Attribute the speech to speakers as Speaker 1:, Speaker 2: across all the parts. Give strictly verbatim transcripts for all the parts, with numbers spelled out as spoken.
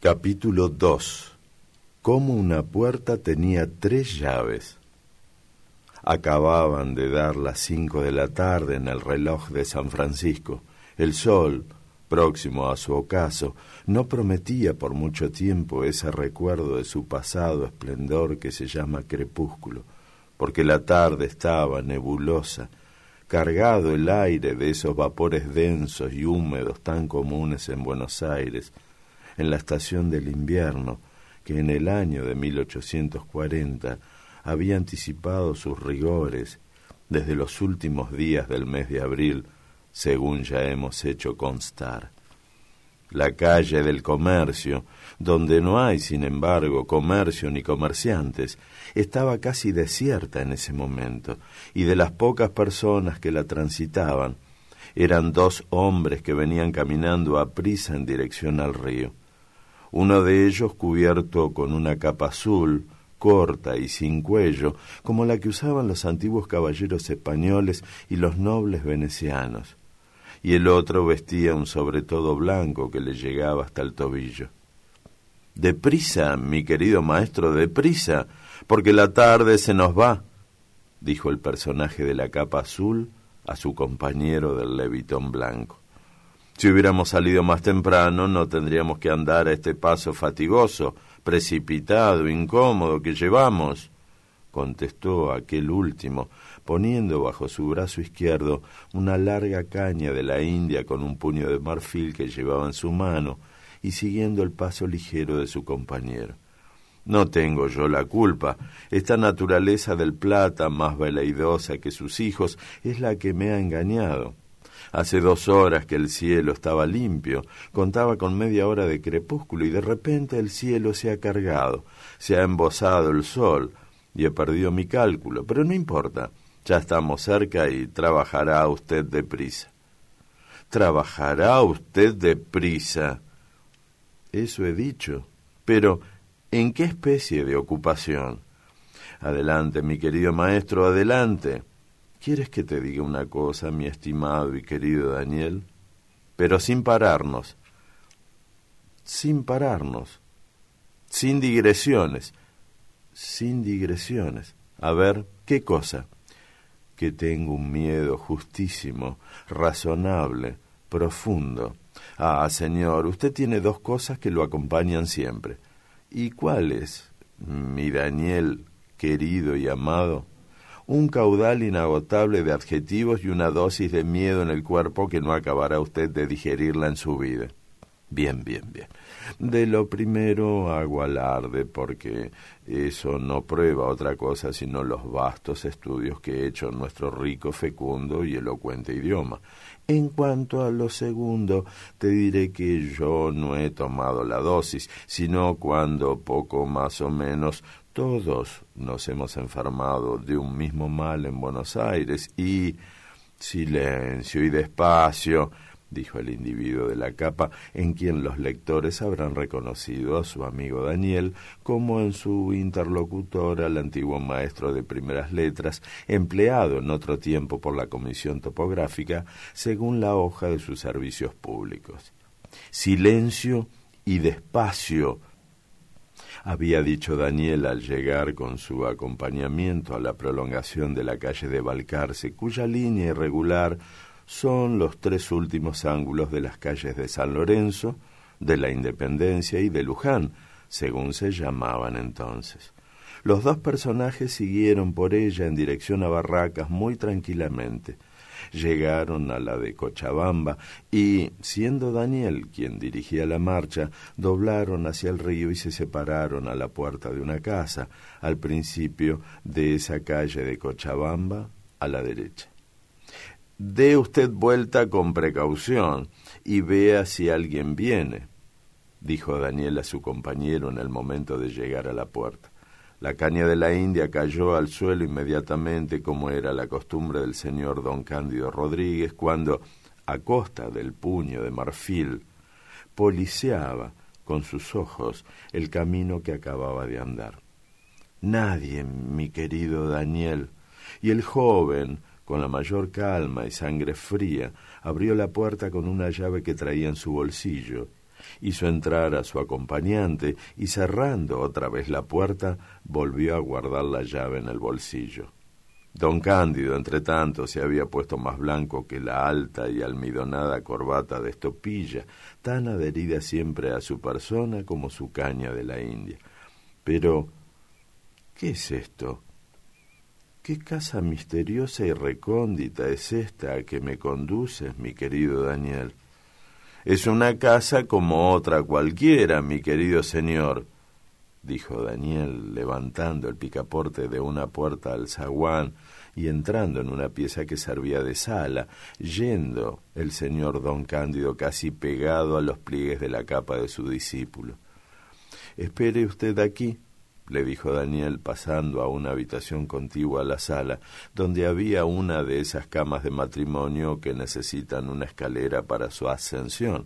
Speaker 1: Capítulo dos. Cómo una puerta tenía tres llaves. Acababan de dar las cinco de la tarde en el reloj de San Francisco. El sol, próximo a su ocaso, no prometía por mucho tiempo ese recuerdo de su pasado esplendor que se llama crepúsculo, porque la tarde estaba nebulosa, cargado el aire de esos vapores densos y húmedos tan comunes en Buenos Aires, en la estación del invierno, que en el año de mil ochocientos cuarenta había anticipado sus rigores desde los últimos días del mes de abril, según ya hemos hecho constar. La calle del Comercio, donde no hay, sin embargo, comercio ni comerciantes, estaba casi desierta en ese momento, y de las pocas personas que la transitaban, eran dos hombres que venían caminando a prisa en dirección al río. Uno de ellos cubierto con una capa azul, corta y sin cuello, como la que usaban los antiguos caballeros españoles y los nobles venecianos, y el otro vestía un sobretodo blanco que le llegaba hasta el tobillo. «Deprisa, mi querido maestro, deprisa, porque la tarde se nos va», dijo el personaje de la capa azul a su compañero del levitón blanco. «Si hubiéramos salido más temprano, no tendríamos que andar a este paso fatigoso, precipitado, incómodo que llevamos», contestó aquel último, poniendo bajo su brazo izquierdo una larga caña de la India con un puño de marfil que llevaba en su mano y siguiendo el paso ligero de su compañero. «No tengo yo la culpa. Esta naturaleza del plata, más veleidosa que sus hijos, es la que me ha engañado. Hace dos horas que el cielo estaba limpio, contaba con media hora de crepúsculo y de repente el cielo se ha cargado, se ha embosado el sol y he perdido mi cálculo, pero no importa, ya estamos cerca y trabajará usted deprisa». «¿Trabajará usted deprisa?» «Eso he dicho, pero ¿en qué especie de ocupación?» «Adelante, mi querido maestro, adelante». «¿Quieres que te diga una cosa, mi estimado y querido Daniel?» «Pero sin pararnos». «Sin pararnos». «Sin digresiones». «Sin digresiones. A ver, ¿qué cosa?» «Que tengo un miedo justísimo, razonable, profundo. Ah, señor, usted tiene dos cosas que lo acompañan siempre». «¿Y cuáles, mi Daniel querido y amado?» «Un caudal inagotable de adjetivos y una dosis de miedo en el cuerpo que no acabará usted de digerirla en su vida». «Bien, bien, bien. De lo primero hago alarde porque eso no prueba otra cosa sino los vastos estudios que he hecho en nuestro rico, fecundo y elocuente idioma. En cuanto a lo segundo, te diré que yo no he tomado la dosis, sino cuando poco más o menos todos nos hemos enfermado de un mismo mal en Buenos Aires y...» «Silencio y despacio», dijo el individuo de la capa, en quien los lectores habrán reconocido a su amigo Daniel como en su interlocutor al antiguo maestro de primeras letras, empleado en otro tiempo por la Comisión Topográfica, según la hoja de sus servicios públicos. «Silencio y despacio», había dicho Daniel al llegar con su acompañamiento a la prolongación de la calle de Balcarce, cuya línea irregular son los tres últimos ángulos de las calles de San Lorenzo, de la Independencia y de Luján, según se llamaban entonces. Los dos personajes siguieron por ella en dirección a Barracas muy tranquilamente. Llegaron a la de Cochabamba y, siendo Daniel quien dirigía la marcha, doblaron hacia el río y se separaron a la puerta de una casa, al principio de esa calle de Cochabamba, a la derecha. «Dé usted vuelta con precaución y vea si alguien viene», dijo Daniel a su compañero en el momento de llegar a la puerta. La caña de la India cayó al suelo inmediatamente, como era la costumbre del señor don Cándido Rodríguez, cuando, a costa del puño de marfil, policiaba con sus ojos el camino que acababa de andar. «Nadie, mi querido Daniel». Y el joven, con la mayor calma y sangre fría, abrió la puerta con una llave que traía en su bolsillo, Hizo entrar a su acompañante y, cerrando otra vez la puerta, volvió a guardar la llave en el bolsillo. Don Cándido, entre tanto, se había puesto más blanco que la alta y almidonada corbata de estopilla, tan adherida siempre a su persona como su caña de la India. Pero, ¿qué es esto? ¿Qué casa misteriosa y recóndita es esta a que me conduces, mi querido Daniel? Es una casa como otra cualquiera, mi querido señor, dijo Daniel, levantando el picaporte de una puerta al zaguán y entrando en una pieza que servía de sala, yendo el señor don Cándido casi pegado a los pliegues de la capa de su discípulo. «Espere usted aquí», le dijo Daniel, pasando a una habitación contigua a la sala, donde había una de esas camas de matrimonio que necesitan una escalera para su ascensión.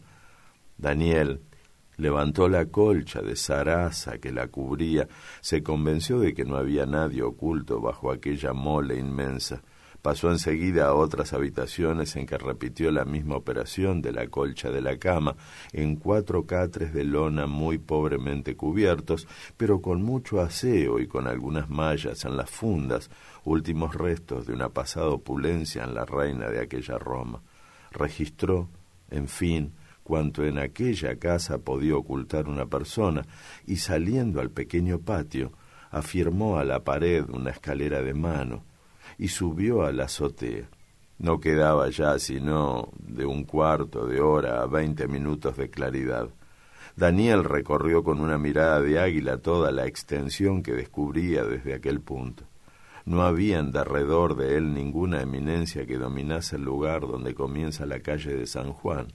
Speaker 1: Daniel levantó la colcha de zaraza que la cubría, se convenció de que no había nadie oculto bajo aquella mole inmensa. Pasó enseguida a otras habitaciones en que repitió la misma operación de la colcha de la cama, en cuatro catres de lona muy pobremente cubiertos, pero con mucho aseo y con algunas mallas en las fundas, últimos restos de una pasada opulencia en la reina de aquella Roma. Registró, en fin, cuanto en aquella casa podía ocultar una persona, y saliendo al pequeño patio, afirmó a la pared una escalera de mano, y subió a la azotea. No quedaba ya sino de un cuarto de hora a veinte minutos de claridad. Daniel recorrió con una mirada de águila toda la extensión que descubría desde aquel punto. No había en derredor de él ninguna eminencia que dominase el lugar donde comienza la calle de San Juan.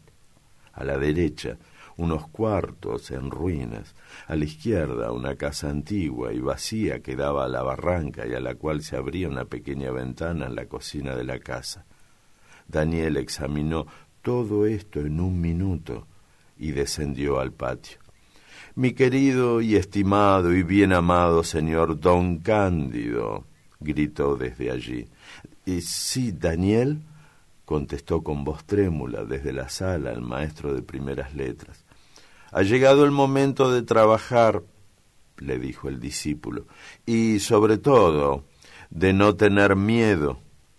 Speaker 1: A la derecha, unos cuartos en ruinas, a la izquierda una casa antigua y vacía que daba a la barranca y a la cual se abría una pequeña ventana en la cocina de la casa. Daniel examinó todo esto en un minuto y descendió al patio. «Mi querido y estimado y bien amado señor don Cándido», gritó desde allí. «¿Y sí, Daniel?», contestó con voz trémula desde la sala el maestro de primeras letras. «Ha llegado el momento de trabajar», le dijo el discípulo, «y sobre todo de no tener miedo»,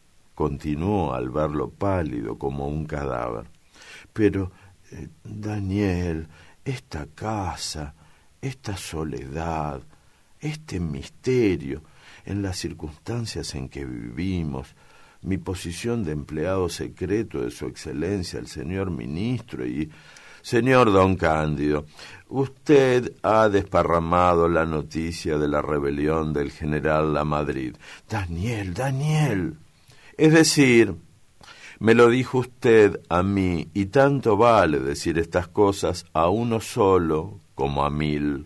Speaker 1: continuó al verlo pálido como un cadáver. «Pero, eh, Daniel, esta casa, esta soledad, este misterio, en las circunstancias en que vivimos, mi posición de empleado secreto de su excelencia el señor ministro y... Señor don Cándido, usted ha desparramado la noticia de la rebelión del general Lamadrid». «Daniel, Daniel, es decir, me lo dijo usted a mí, y tanto vale decir estas cosas a uno solo como a mil».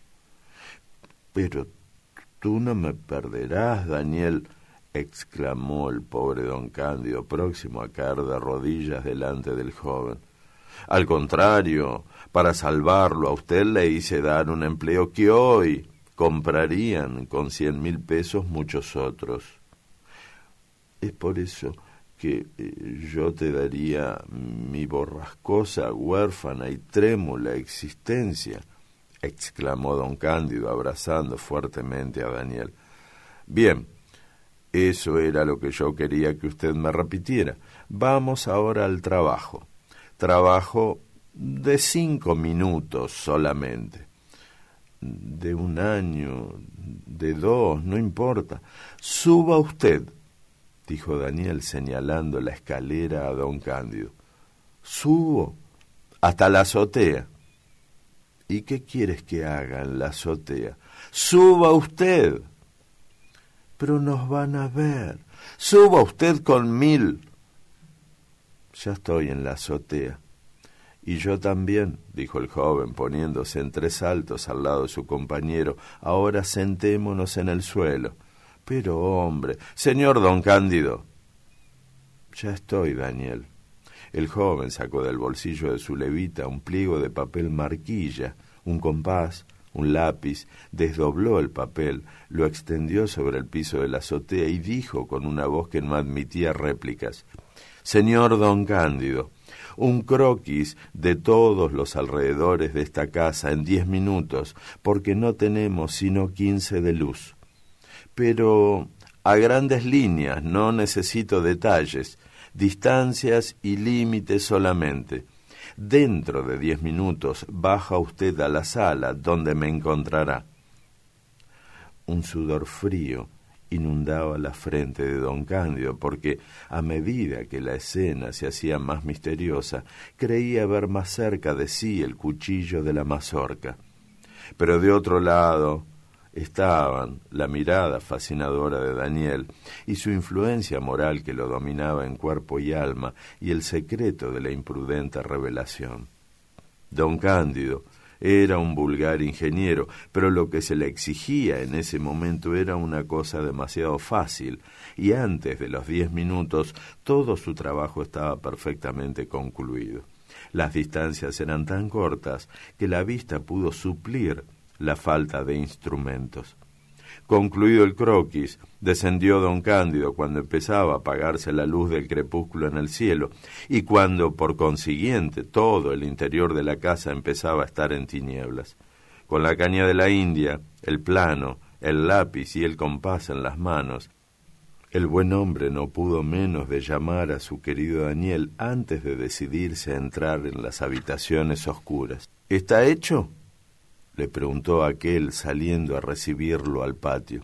Speaker 1: «Pero tú no me perderás, Daniel», exclamó el pobre don Cándido, próximo a caer de rodillas delante del joven. «Al contrario, para salvarlo a usted le hice dar un empleo que hoy comprarían con cien mil pesos muchos otros». «Es por eso que eh, yo te daría mi borrascosa, huérfana y trémula existencia», exclamó don Cándido, abrazando fuertemente a Daniel. «Bien, eso era lo que yo quería que usted me repitiera. Vamos ahora al trabajo. Trabajo de cinco minutos solamente. De un año, de dos, no importa. Suba usted», dijo Daniel señalando la escalera a don Cándido. «Subo hasta la azotea». «¿Y qué quieres que haga en la azotea?» «Suba usted». «Pero nos van a ver». «Suba usted con mil». «Ya estoy en la azotea». «Y yo también», dijo el joven, poniéndose en tres saltos al lado de su compañero. «Ahora sentémonos en el suelo». «Pero, hombre, señor don Cándido». «Ya estoy, Daniel». El joven sacó del bolsillo de su levita un pliego de papel marquilla, un compás, un lápiz, desdobló el papel, lo extendió sobre el piso de la azotea y dijo con una voz que no admitía réplicas: «Señor don Cándido, un croquis de todos los alrededores de esta casa en diez minutos, porque no tenemos sino quince de luz. Pero a grandes líneas, no necesito detalles, distancias y límites solamente. Dentro de diez minutos baja usted a la sala, donde me encontrará. Un sudor frío inundaba la frente de don Cándido, porque a medida que la escena se hacía más misteriosa, creía ver más cerca de sí el cuchillo de la mazorca. Pero de otro lado estaban la mirada fascinadora de Daniel y su influencia moral que lo dominaba en cuerpo y alma, y el secreto de la imprudente revelación. Don Cándido era un vulgar ingeniero, pero lo que se le exigía en ese momento era una cosa demasiado fácil, y antes de los diez minutos todo su trabajo estaba perfectamente concluido. Las distancias eran tan cortas que la vista pudo suplir la falta de instrumentos. Concluido el croquis, descendió don Cándido cuando empezaba a apagarse la luz del crepúsculo en el cielo, y cuando, por consiguiente, todo el interior de la casa empezaba a estar en tinieblas. Con la caña de la India, el plano, el lápiz y el compás en las manos, el buen hombre no pudo menos de llamar a su querido Daniel antes de decidirse a entrar en las habitaciones oscuras. ¿Está hecho?, le preguntó aquel saliendo a recibirlo al patio.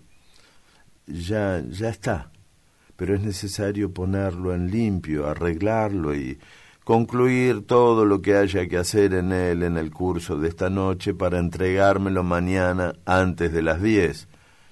Speaker 1: Ya, ya está, pero es necesario ponerlo en limpio, arreglarlo y concluir todo lo que haya que hacer en él en el curso de esta noche para entregármelo mañana antes de las diez.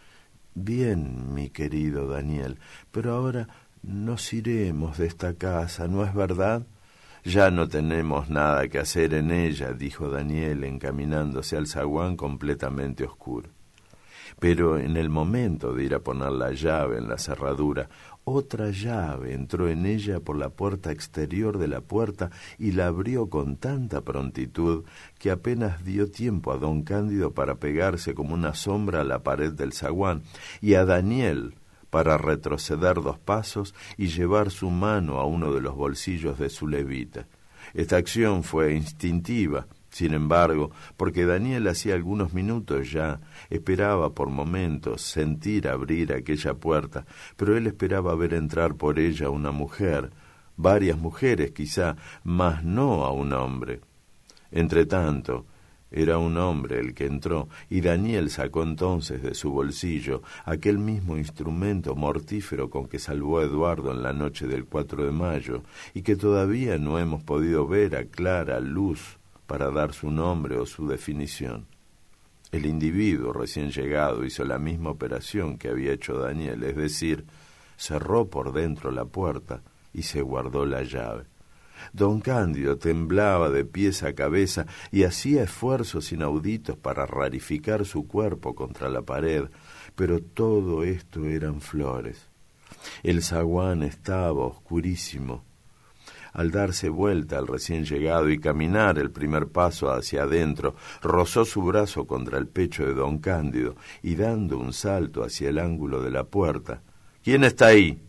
Speaker 1: Bien, mi querido Daniel, pero ahora nos iremos de esta casa, ¿no es verdad? Ya no tenemos nada que hacer en ella, dijo Daniel, encaminándose al zaguán completamente oscuro. Pero en el momento de ir a poner la llave en la cerradura, otra llave entró en ella por la puerta exterior de la puerta y la abrió con tanta prontitud que apenas dio tiempo a don Cándido para pegarse como una sombra a la pared del zaguán, y a Daniel para retroceder dos pasos y llevar su mano a uno de los bolsillos de su levita. Esta acción fue instintiva, sin embargo, porque Daniel hacía algunos minutos ya esperaba por momentos sentir abrir aquella puerta, pero él esperaba ver entrar por ella una mujer, varias mujeres quizá, mas no a un hombre. Entretanto, era un hombre el que entró, y Daniel sacó entonces de su bolsillo aquel mismo instrumento mortífero con que salvó a Eduardo en la noche del cuatro de mayo, y que todavía no hemos podido ver a clara luz para dar su nombre o su definición. El individuo recién llegado hizo la misma operación que había hecho Daniel, es decir, cerró por dentro la puerta y se guardó la llave. Don Cándido temblaba de pies a cabeza y hacía esfuerzos inauditos para rarificar su cuerpo contra la pared, pero todo esto eran flores. El zaguán estaba oscurísimo. Al darse vuelta al recién llegado y caminar el primer paso hacia adentro, rozó su brazo contra el pecho de don Cándido y dando un salto hacia el ángulo de la puerta. «¿Quién está ahí?»,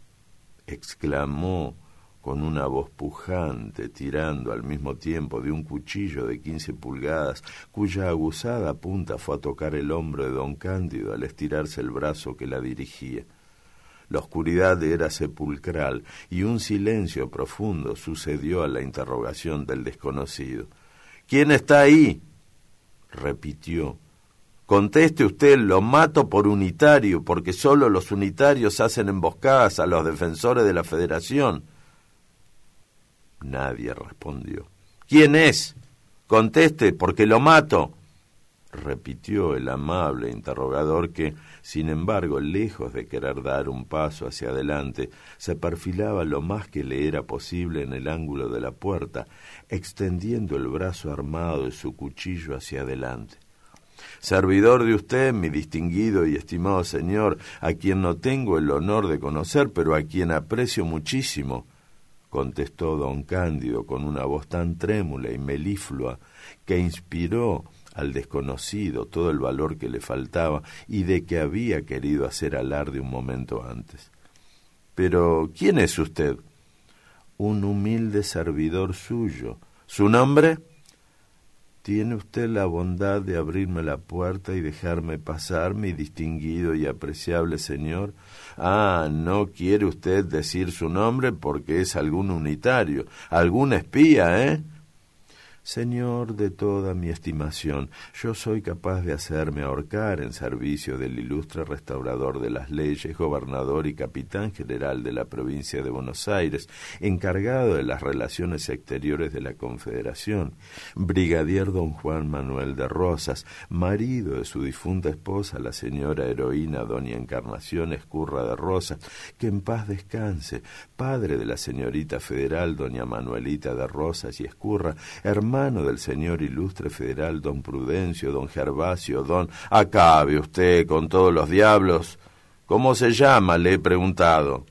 Speaker 1: exclamó con una voz pujante, tirando al mismo tiempo de un cuchillo de quince pulgadas, cuya aguzada punta fue a tocar el hombro de don Cándido al estirarse el brazo que la dirigía. La oscuridad era sepulcral y un silencio profundo sucedió a la interrogación del desconocido. «¿Quién está ahí?», repitió. «Conteste usted, lo mato por unitario, porque solo los unitarios hacen emboscadas a los defensores de la Federación». Nadie respondió. «¿Quién es? Conteste, porque lo mato», repitió el amable interrogador que, sin embargo, lejos de querer dar un paso hacia adelante, se perfilaba lo más que le era posible en el ángulo de la puerta, extendiendo el brazo armado de su cuchillo hacia adelante. «Servidor de usted, mi distinguido y estimado señor, a quien no tengo el honor de conocer, pero a quien aprecio muchísimo», contestó don Cándido con una voz tan trémula y meliflua que inspiró al desconocido todo el valor que le faltaba y de que había querido hacer alarde un momento antes. «Pero, ¿quién es usted?». un humilde servidor suyo. ¿Su nombre? ¿Tiene usted la bondad de abrirme la puerta y dejarme pasar, mi distinguido y apreciable señor? Ah, ¿no quiere usted decir su nombre porque es algún unitario, algún espía, eh? Señor de toda mi estimación, yo soy capaz de hacerme ahorcar en servicio del ilustre restaurador de las leyes, gobernador y capitán general de la provincia de Buenos Aires, encargado de las relaciones exteriores de la Confederación, brigadier don Juan Manuel de Rosas, marido de su difunta esposa, la señora heroína doña Encarnación Escurra de Rosas, que en paz descanse, padre de la señorita federal doña Manuelita de Rosas y Escurra, hermano hermano del señor ilustre federal don Prudencio, don Gervasio, don... Acabe usted con todos los diablos. ¿Cómo se llama?, le he preguntado.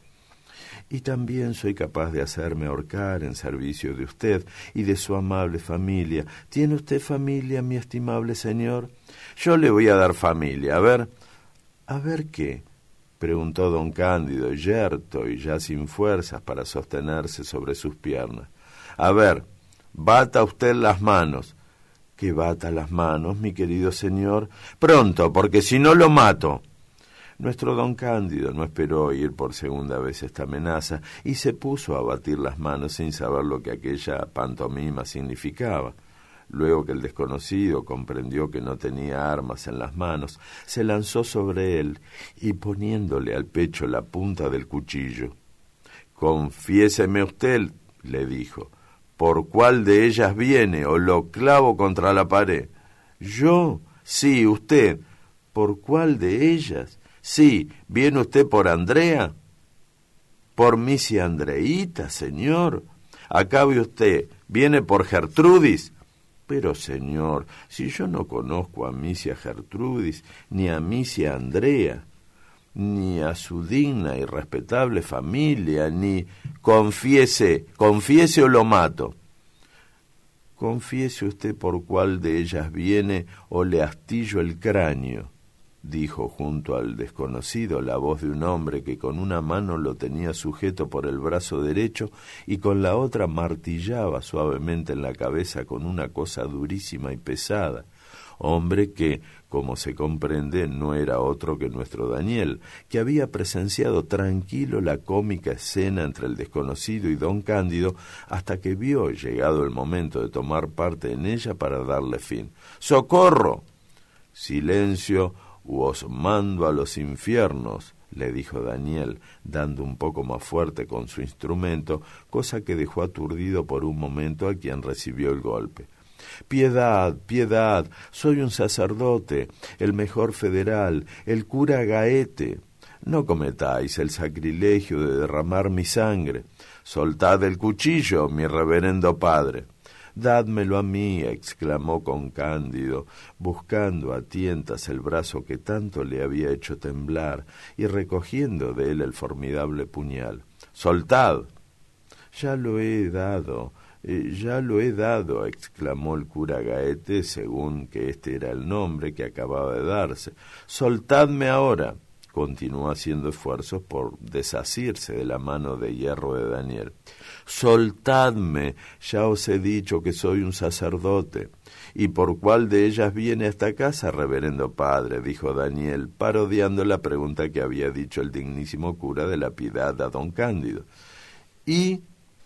Speaker 1: Y también soy capaz de hacerme ahorcar en servicio de usted y de su amable familia. ¿Tiene usted familia, mi estimable señor? Yo le voy a dar familia. A ver... ¿A ver qué?, preguntó don Cándido, yerto y ya sin fuerzas para sostenerse sobre sus piernas. A ver... Bata usted las manos. ¿Que bata las manos, mi querido señor? Pronto, porque si no lo mato. Nuestro don Cándido no esperó oír por segunda vez esta amenaza y se puso a batir las manos sin saber lo que aquella pantomima significaba. Luego que el desconocido comprendió que no tenía armas en las manos, se lanzó sobre él y poniéndole al pecho la punta del cuchillo. «Confiéseme usted», le dijo, «por cuál de ellas viene, o lo clavo contra la pared». «¿Yo? Sí, usted». «¿Por cuál de ellas?» «Sí, ¿viene usted por Andrea?» «Por misia Andreíta, señor». «Acabe usted, ¿viene por Gertrudis?» «Pero, señor, si yo no conozco a misia Gertrudis, ni a misia Andrea, ni a su digna y respetable familia, ni... Confiese, confiese o lo mato». «Confiese usted por cuál de ellas viene o le astillo el cráneo», dijo junto al desconocido la voz de un hombre que con una mano lo tenía sujeto por el brazo derecho y con la otra martillaba suavemente en la cabeza con una cosa durísima y pesada. Hombre que, como se comprende, no era otro que nuestro Daniel, que había presenciado tranquilo la cómica escena entre el desconocido y don Cándido hasta que vio llegado el momento de tomar parte en ella para darle fin. «¡Socorro!». «Silencio, u os mando a los infiernos», le dijo Daniel, dando un poco más fuerte con su instrumento, cosa que dejó aturdido por un momento a quien recibió el golpe. «Piedad, piedad, soy un sacerdote, el mejor federal, el cura Gaete. No cometáis el sacrilegio de derramar mi sangre. Soltad el cuchillo, mi reverendo padre». «Dádmelo a mí», exclamó con Cándido, buscando a tientas el brazo que tanto le había hecho temblar y recogiendo de él el formidable puñal. «Soltad». «Ya lo he dado». Eh, «Ya lo he dado», exclamó el cura Gaete, según que este era el nombre que acababa de darse. «Soltadme ahora», continuó haciendo esfuerzos por desasirse de la mano de hierro de Daniel. «Soltadme, ya os he dicho que soy un sacerdote». «¿Y por cuál de ellas viene a esta casa, reverendo padre?», dijo Daniel, parodiando la pregunta que había dicho el dignísimo cura de la Piedad a don Cándido. «Y...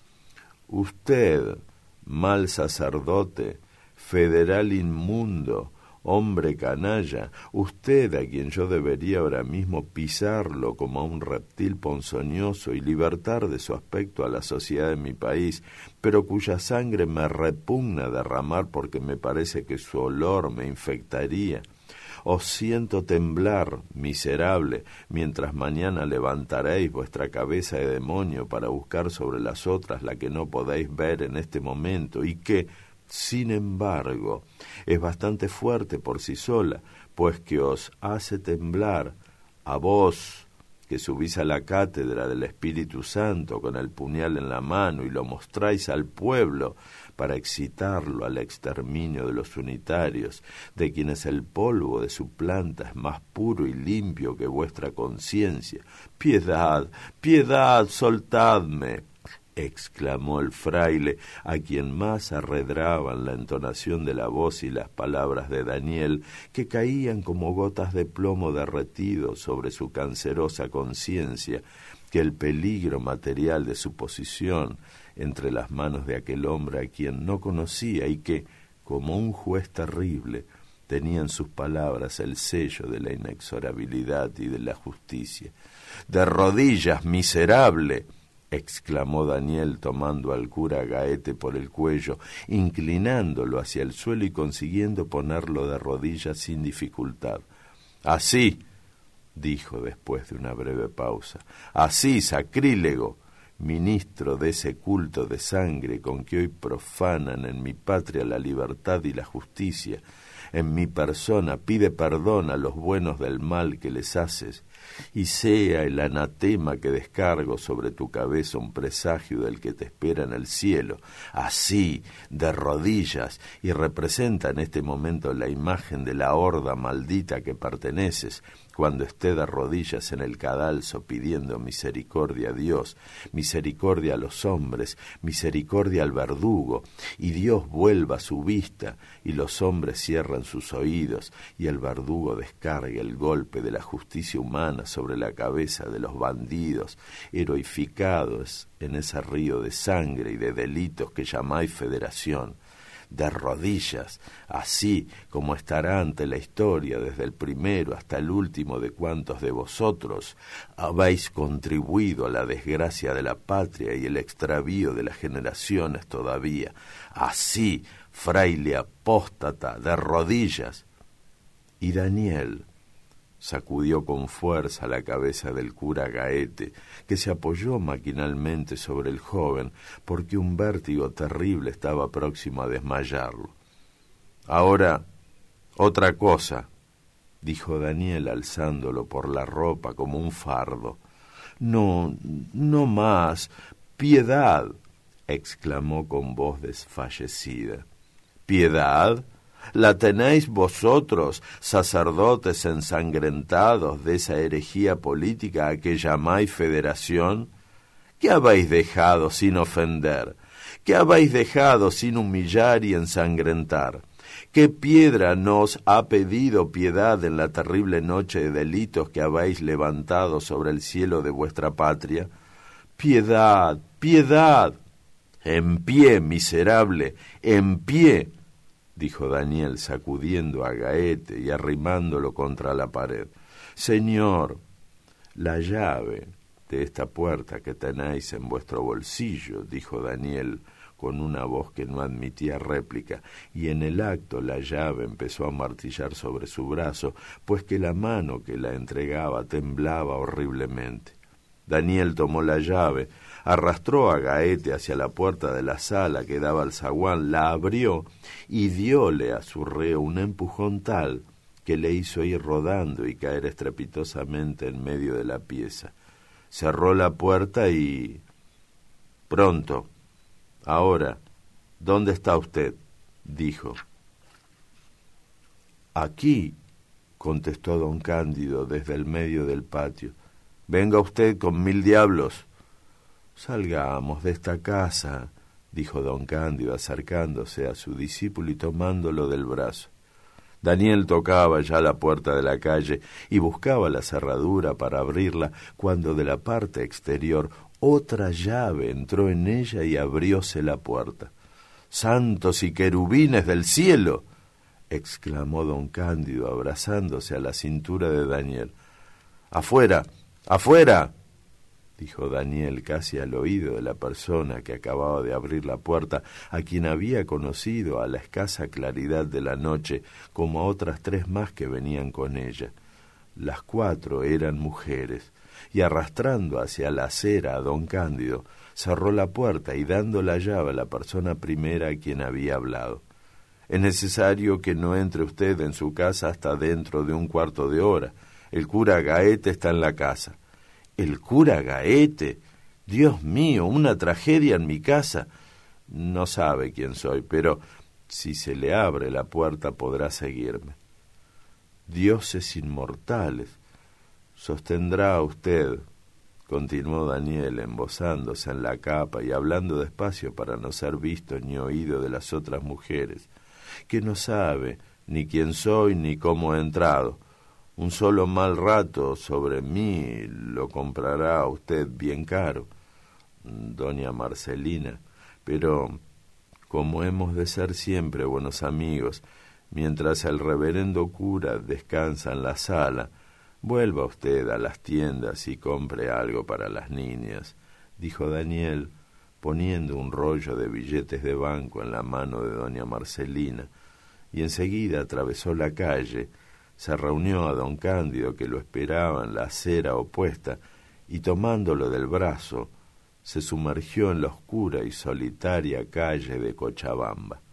Speaker 1: usted, mal sacerdote, federal inmundo, hombre canalla, usted a quien yo debería ahora mismo pisarlo como a un reptil ponzoñoso y libertar de su aspecto a la sociedad de mi país, pero cuya sangre me repugna derramar porque me parece que su olor me infectaría. Os siento temblar, miserable, mientras mañana levantaréis vuestra cabeza de demonio para buscar sobre las otras la que no podéis ver en este momento y que, sin embargo, es bastante fuerte por sí sola, pues que os hace temblar a vos, que subís a la cátedra del Espíritu Santo con el puñal en la mano y lo mostráis al pueblo para excitarlo al exterminio de los unitarios, de quienes el polvo de su planta es más puro y limpio que vuestra conciencia. Piedad, piedad, soltadme». exclamó el fraile, a quien más arredraban la entonación de la voz y las palabras de Daniel, que caían como gotas de plomo derretido sobre su cancerosa conciencia, que el peligro material de su posición entre las manos de aquel hombre a quien no conocía y que, como un juez terrible, tenía en sus palabras el sello de la inexorabilidad y de la justicia. «¡De rodillas, miserable!», exclamó Daniel tomando al cura Gaete por el cuello, inclinándolo hacia el suelo y consiguiendo ponerlo de rodillas sin dificultad. «Así», dijo después de una breve pausa, «así, sacrílego, ministro de ese culto de sangre con que hoy profanan en mi patria la libertad y la justicia, en mi persona pide perdón a los buenos del mal que les haces, y sea el anatema que descargo sobre tu cabeza un presagio del que te espera en el cielo, así, de rodillas, y representa en este momento la imagen de la horda maldita que perteneces, cuando esté de rodillas en el cadalso pidiendo misericordia a Dios, misericordia a los hombres, misericordia al verdugo, y Dios vuelva su vista, y los hombres cierran sus oídos, y el verdugo descargue el golpe de la justicia humana sobre la cabeza de los bandidos, heroificados en ese río de sangre y de delitos que llamáis federación. De rodillas, así como estará ante la historia desde el primero hasta el último de cuantos de vosotros habéis contribuido a la desgracia de la patria y el extravío de las generaciones todavía. Así, fraile apóstata, de rodillas». Y Daniel sacudió con fuerza la cabeza del cura Gaete, que se apoyó maquinalmente sobre el joven, porque un vértigo terrible estaba próximo a desmayarlo. «Ahora, otra cosa», dijo Daniel alzándolo por la ropa como un fardo. «No, no más, piedad», exclamó con voz desfallecida. «¿Piedad? ¿La tenéis vosotros, sacerdotes ensangrentados de esa herejía política a que llamáis federación? ¿Qué habéis dejado sin ofender? ¿Qué habéis dejado sin humillar y ensangrentar? ¿Qué piedra nos ha pedido piedad en la terrible noche de delitos que habéis levantado sobre el cielo de vuestra patria? ¡Piedad, piedad! En pie, miserable, en pie», dijo Daniel sacudiendo a Gaete y arrimándolo contra la pared. «Señor, la llave de esta puerta que tenéis en vuestro bolsillo», dijo Daniel con una voz que no admitía réplica, y en el acto la llave empezó a martillar sobre su brazo, pues que la mano que la entregaba temblaba horriblemente. Daniel tomó la llave, arrastró a Gaete hacia la puerta de la sala que daba al zaguán, la abrió y dióle a su reo un empujón tal que le hizo ir rodando y caer estrepitosamente en medio de la pieza. Cerró la puerta y... «Pronto. Ahora, ¿dónde está usted?», dijo. «Aquí», contestó don Cándido desde el medio del patio. «Venga usted con mil diablos». «Salgamos de esta casa», dijo don Cándido acercándose a su discípulo y tomándolo del brazo. Daniel tocaba ya la puerta de la calle y buscaba la cerradura para abrirla, cuando de la parte exterior otra llave entró en ella y abrióse la puerta. «¡Santos y querubines del cielo!», exclamó don Cándido abrazándose a la cintura de Daniel. «¡Afuera! ¡Afuera!», dijo Daniel casi al oído de la persona que acababa de abrir la puerta, a quien había conocido a la escasa claridad de la noche, como a otras tres más que venían con ella. Las cuatro eran mujeres, y arrastrando hacia la acera a don Cándido, cerró la puerta y dando la llave a la persona primera a quien había hablado. «Es necesario que no entre usted en su casa hasta dentro de un cuarto de hora. El cura Gaete está en la casa». «¿El cura Gaete? Dios mío, una tragedia en mi casa». «No sabe quién soy, pero si se le abre la puerta podrá seguirme». «Dioses inmortales, sostendrá usted continuó Daniel, embozándose en la capa y hablando despacio para no ser visto ni oído de las otras mujeres, que no sabe ni quién soy ni cómo he entrado. Un solo mal rato sobre mí lo comprará usted bien caro, doña Marcelina, pero como hemos de ser siempre buenos amigos, mientras el reverendo cura descansa en la sala, vuelva usted a las tiendas y compre algo para las niñas, dijo Daniel, poniendo un rollo de billetes de banco en la mano de doña Marcelina, y enseguida atravesó la calle, se reunió a don Cándido, que lo esperaba en la acera opuesta, y tomándolo del brazo, se sumergió en la oscura y solitaria calle de Cochabamba.